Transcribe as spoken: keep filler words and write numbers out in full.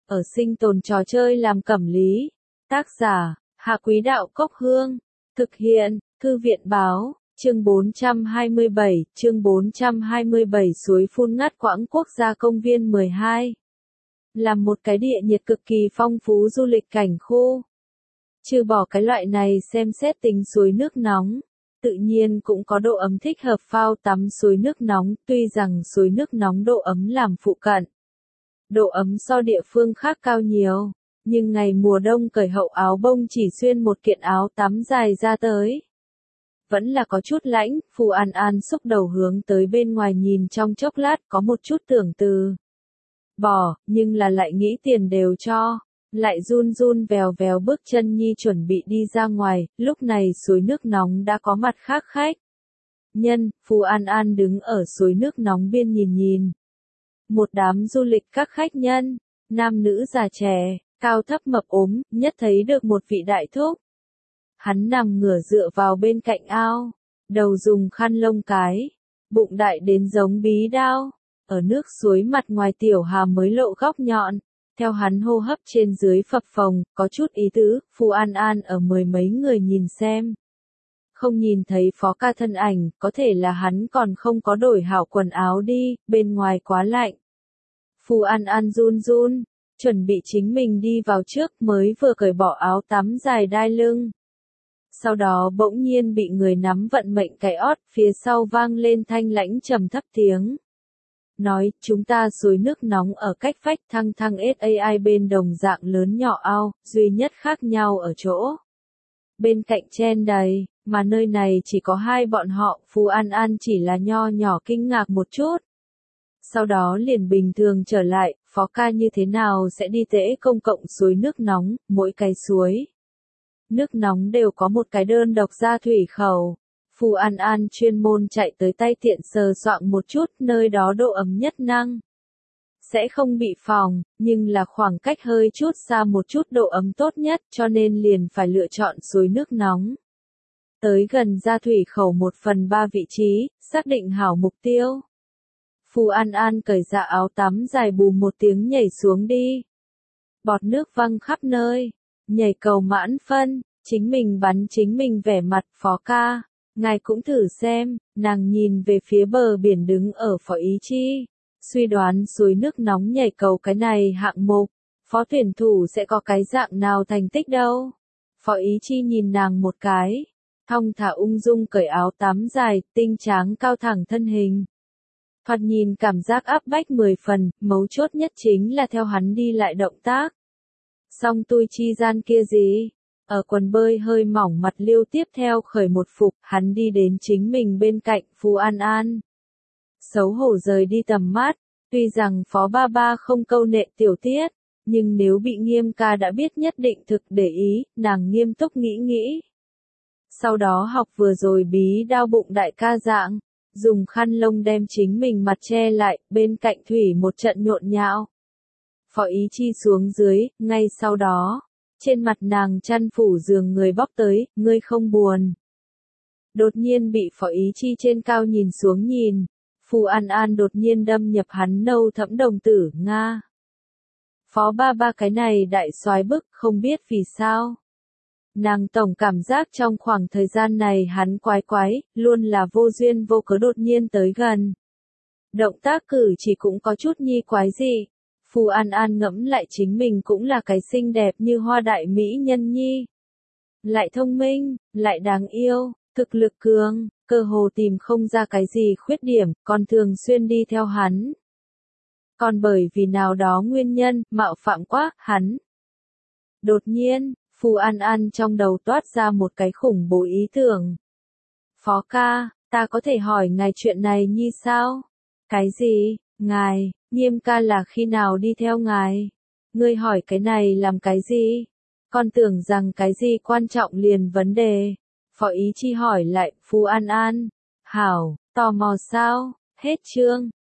ở sinh tồn trò chơi làm cẩm lý. Tác giả, Hạ Quý Đạo Cốc Hương. Thực hiện, Thư viện Báo, chương bốn trăm hai mươi bảy, chương bốn trăm hai mươi bảy suối phun ngắt quãng quốc gia công viên mười hai. Là một cái địa nhiệt cực kỳ phong phú du lịch cảnh khu. Trừ bỏ cái loại này xem xét tính suối nước nóng, tự nhiên cũng có độ ấm thích hợp phao tắm suối nước nóng, tuy rằng suối nước nóng độ ấm làm phụ cận. Độ ấm so địa phương khác cao nhiều, nhưng ngày mùa đông cởi hậu áo bông chỉ xuyên một kiện áo tắm dài ra tới. Vẫn là có chút lạnh, Phù An An xúc đầu hướng tới bên ngoài nhìn trong chốc lát có một chút tưởng từ. Bỏ, nhưng là lại nghĩ tiền đều cho. Lại run run vèo vèo bước chân nhi chuẩn bị đi ra ngoài, lúc này suối nước nóng đã có mặt khác khách. Nhân, Phù An An đứng ở suối nước nóng biên nhìn nhìn. Một đám du lịch các khách nhân, nam nữ già trẻ, cao thấp mập ốm, nhất thấy được một vị đại thúc. Hắn nằm ngửa dựa vào bên cạnh ao, đầu dùng khăn lông cái, bụng đại đến giống bí đao, ở nước suối mặt ngoài tiểu hà mới lộ góc nhọn. Theo hắn hô hấp trên dưới phập phồng, có chút ý tứ, Phù An An ở mười mấy người nhìn xem. Không nhìn thấy Phó Ca thân ảnh, có thể là hắn còn không có đổi hảo quần áo đi, bên ngoài quá lạnh. Phù An An run run, chuẩn bị chính mình đi vào trước mới vừa cởi bỏ áo tắm dài đai lưng. Sau đó bỗng nhiên bị người nắm vận mệnh cái ót, phía sau vang lên thanh lãnh trầm thấp tiếng. Nói, chúng ta suối nước nóng ở cách vách thăng thăng ét a i bên đồng dạng lớn nhỏ ao, duy nhất khác nhau ở chỗ. Bên cạnh chen đầy, mà nơi này chỉ có hai bọn họ, Phù An An chỉ là nho nhỏ kinh ngạc một chút. Sau đó liền bình thường trở lại, Phó Ca như thế nào sẽ đi tễ công cộng suối nước nóng, mỗi cái suối. Nước nóng đều có một cái đơn độc ra thủy khẩu. Phù An An chuyên môn chạy tới tay tiện sờ soạng một chút, nơi đó độ ấm nhất năng. Sẽ không bị phỏng, nhưng là khoảng cách hơi chút xa một chút độ ấm tốt nhất, cho nên liền phải lựa chọn suối nước nóng. Tới gần ra thủy khẩu một phần ba vị trí, xác định hảo mục tiêu. Phù An An cởi dạ áo tắm dài bù một tiếng nhảy xuống đi. Bọt nước văng khắp nơi, nhảy cầu mãn phân, chính mình bắn chính mình vẻ mặt. Phó Ca, ngài cũng thử xem. Nàng nhìn về phía bờ biển đứng ở Phó Ý Chi, suy đoán suối nước nóng nhảy cầu cái này hạng mục, phó tuyển thủ sẽ có cái dạng nào thành tích đâu. Phó Ý Chi nhìn nàng một cái, thong thả ung dung cởi áo tắm dài, tinh tráng cao thẳng thân hình. Thoạt nhìn cảm giác áp bách mười phần, mấu chốt nhất chính là theo hắn đi lại động tác. Song tui chi gian kia gì? Ở quần bơi hơi mỏng mặt liêu tiếp theo khởi một phục, hắn đi đến chính mình bên cạnh Phù An An. Xấu hổ rời đi tầm mắt, tuy rằng Phó Ba Ba không câu nệ tiểu tiết, nhưng nếu bị Nghiêm ca đã biết nhất định thực để ý, nàng nghiêm túc nghĩ nghĩ. Sau đó học vừa rồi bí đao bụng đại ca dạng, dùng khăn lông đem chính mình mặt che lại, bên cạnh thủy một trận nhộn nhạo. Phó Ý Chi xuống dưới, ngay sau đó, trên mặt nàng chăn phủ giường người bóc tới, ngươi không buồn. Đột nhiên bị Phó Ý Chi trên cao nhìn xuống nhìn, Phù An An đột nhiên đâm nhập hắn nâu thẫm đồng tử, Nga. Phó Ba Ba cái này đại soái bức, không biết vì sao. Nàng tổng cảm giác trong khoảng thời gian này hắn quái quái, luôn là vô duyên vô cớ đột nhiên tới gần. Động tác cử chỉ cũng có chút nhi quái dị. Phù An An ngẫm lại chính mình cũng là cái xinh đẹp như hoa đại mỹ nhân nhi. Lại thông minh, lại đáng yêu, thực lực cường, cơ hồ tìm không ra cái gì khuyết điểm, còn thường xuyên đi theo hắn. Còn bởi vì nào đó nguyên nhân, mạo phạm quá, hắn. Đột nhiên, Phù An An trong đầu toát ra một cái khủng bố ý tưởng. Phó Ca, ta có thể hỏi ngài chuyện này như sao? Cái gì, ngài, Nghiêm ca là khi nào đi theo ngài? Ngươi hỏi cái này làm cái gì? Con tưởng rằng cái gì quan trọng liền vấn đề. Phó Ý Chi hỏi lại, Phù An An. Hảo, tò mò sao? Hết chương.